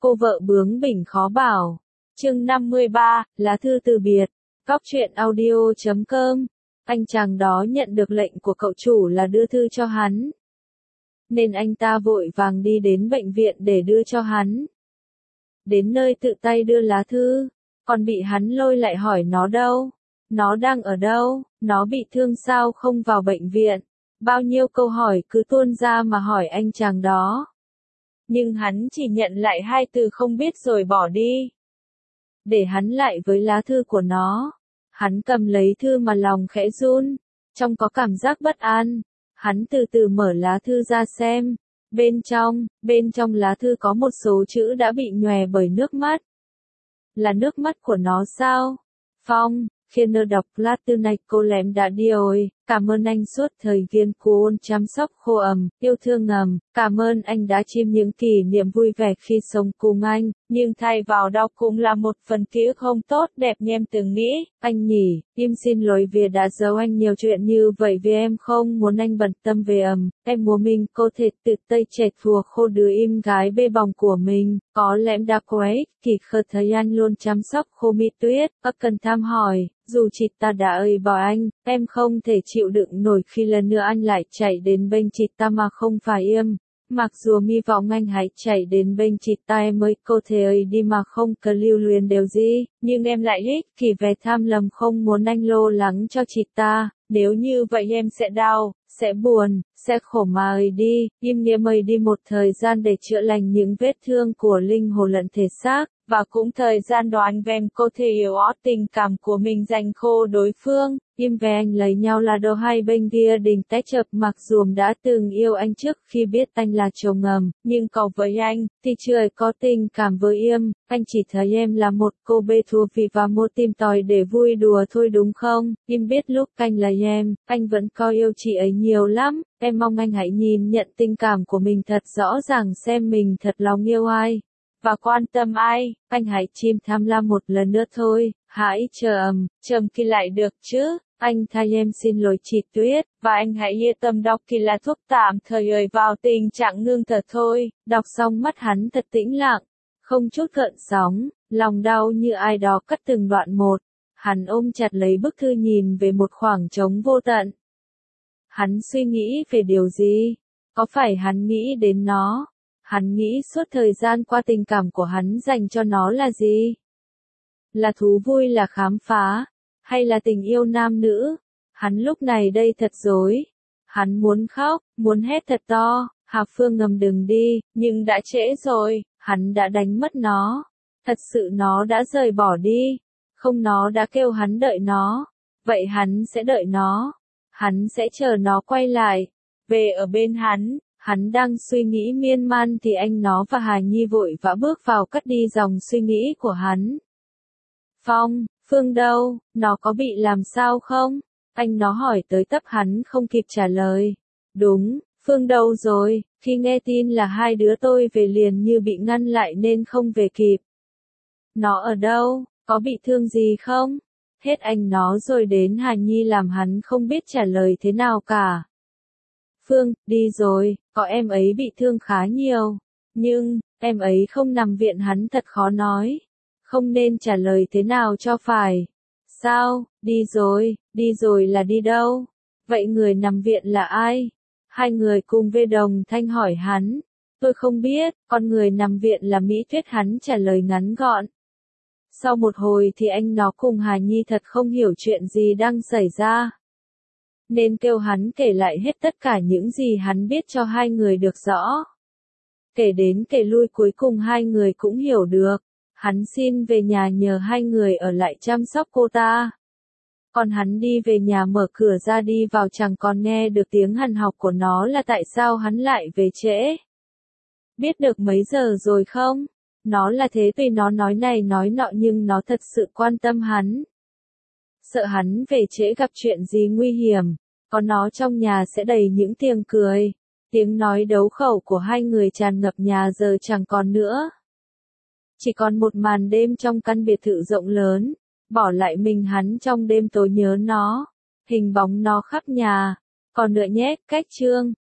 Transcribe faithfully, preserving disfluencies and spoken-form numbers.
cô vợ bướng bỉnh khó bảo. Chương năm mươi ba, lá thư từ biệt. Góc truyện audio chấm com. Anh chàng đó nhận được lệnh của cậu chủ là đưa thư cho hắn, nên anh ta vội vàng đi đến bệnh viện để đưa cho hắn. Đến nơi tự tay đưa lá thư, còn bị hắn lôi lại hỏi nó đâu, nó đang ở đâu, nó bị thương sao không vào bệnh viện. Bao nhiêu câu hỏi cứ tuôn ra mà hỏi anh chàng đó. Nhưng hắn chỉ nhận lại hai từ không biết rồi bỏ đi. Để hắn lại với lá thư của nó. Hắn cầm lấy thư mà lòng khẽ run, trong có cảm giác bất an. Hắn từ từ mở lá thư ra xem. Bên trong, bên trong lá thư có một số chữ đã bị nhòe bởi nước mắt. Là nước mắt của nó sao? Phong, khi nơ đọc lá thư này cô lém đã đi rồi. Cảm ơn anh suốt thời viên cuốn chăm sóc khô ẩm, yêu thương ngầm. Cảm ơn anh đã chìm những kỷ niệm vui vẻ khi sống cùng anh. Nhưng thay vào đó cũng là một phần ký ức không tốt đẹp như em từng nghĩ. Anh nhỉ, em xin lỗi vì đã giấu anh nhiều chuyện như vậy vì em không muốn anh bận tâm về ẩm. Em muốn mình có thể tự tay chẹt phùa khô đứa em gái bê bỏng của mình. Có lẽ em đã quấy, kỳ khờ thấy anh luôn chăm sóc khô mi tuyết. Ấp cần thăm hỏi, dù chị ta đã ơi bỏ anh, em không thể chịu đựng nổi khi lần nữa anh lại chạy đến bên chị ta mà không phải em. Mặc dù hy vọng anh hãy chạy đến bên chị ta em mới có thể ấy đi mà không cần lưu luyến điều gì, nhưng em lại ích kỷ về tham lầm không muốn anh lo lắng cho chị ta. Nếu như vậy em sẽ đau, sẽ buồn, sẽ khổ mà ấy đi, im nghĩa ấy đi một thời gian để chữa lành những vết thương của linh hồn lẫn thể xác. Và cũng thời gian đó anh em có thể hiểu rõ tình cảm của mình dành khô đối phương. Im về anh lấy nhau là đồ hai bên kia đình tách chập mặc dù đã từng yêu anh trước khi biết anh là chồng ngầm. Nhưng cậu với anh, thì chưa có tình cảm với em. Anh chỉ thấy em là một cô bê thua vị và một tìm tòi để vui đùa thôi đúng không? Im biết lúc anh lấy em, anh vẫn có yêu chị ấy nhiều lắm. Em mong anh hãy nhìn nhận tình cảm của mình thật rõ ràng xem mình thật lòng yêu ai. Và quan tâm ai, anh hãy chìm tham lam một lần nữa thôi, hãy chờ ầm, chậm khi lại được chứ, anh thay em xin lỗi chị Tuyết, và anh hãy yên tâm đọc khi là thuốc tạm thời ơi vào tình trạng ngưng thở thôi. Đọc xong mắt hắn thật tĩnh lặng, không chút gợn sóng, lòng đau như ai đó cắt từng đoạn một. Hắn ôm chặt lấy bức thư nhìn về một khoảng trống vô tận. Hắn suy nghĩ về điều gì? Có phải hắn nghĩ đến nó? Hắn nghĩ suốt thời gian qua tình cảm của hắn dành cho nó là gì? Là thú vui là khám phá? Hay là tình yêu nam nữ? Hắn lúc này đây thật rối. Hắn muốn khóc, muốn hét thật to, Hà Phương ngầm đừng đi, nhưng đã trễ rồi, hắn đã đánh mất nó. Thật sự nó đã rời bỏ đi. Không nó đã kêu hắn đợi nó. Vậy hắn sẽ đợi nó. Hắn sẽ chờ nó quay lại. Về ở bên hắn. Hắn đang suy nghĩ miên man thì anh nó và Hà Nhi vội vã bước vào cắt đi dòng suy nghĩ của hắn. Phong, Phương đâu, nó có bị làm sao không? Anh nó hỏi tới tấp hắn không kịp trả lời. Đúng, Phương đâu rồi, khi nghe tin là hai đứa tôi về liền như bị ngăn lại nên không về kịp. Nó ở đâu, có bị thương gì không? Hết anh nó rồi đến Hà Nhi làm hắn không biết trả lời thế nào cả. Phương, đi rồi, có em ấy bị thương khá nhiều. Nhưng, em ấy không nằm viện hắn thật khó nói. Không nên trả lời thế nào cho phải. Sao, đi rồi, đi rồi là đi đâu? Vậy người nằm viện là ai? Hai người cùng về đồng thanh hỏi hắn. Tôi không biết, con người nằm viện là Mỹ Tuyết hắn trả lời ngắn gọn. Sau một hồi thì anh nó cùng Hà Nhi thật không hiểu chuyện gì đang xảy ra. Nên kêu hắn kể lại hết tất cả những gì hắn biết cho hai người được rõ. Kể đến kể lui cuối cùng hai người cũng hiểu được. Hắn xin về nhà nhờ hai người ở lại chăm sóc cô ta. Còn hắn đi về nhà mở cửa ra đi vào chẳng còn nghe được tiếng hằn học của nó là tại sao hắn lại về trễ. Biết được mấy giờ rồi không? Nó là thế tuy nó nói này nói nọ nhưng nó thật sự quan tâm hắn. Sợ hắn về trễ gặp chuyện gì nguy hiểm. Có nó trong nhà sẽ đầy những tiếng cười. Tiếng nói đấu khẩu của hai người tràn ngập nhà giờ chẳng còn nữa. Chỉ còn một màn đêm trong căn biệt thự rộng lớn. Bỏ lại mình hắn trong đêm tối nhớ nó. Hình bóng nó khắp nhà. Còn nữa nhé, cách chương.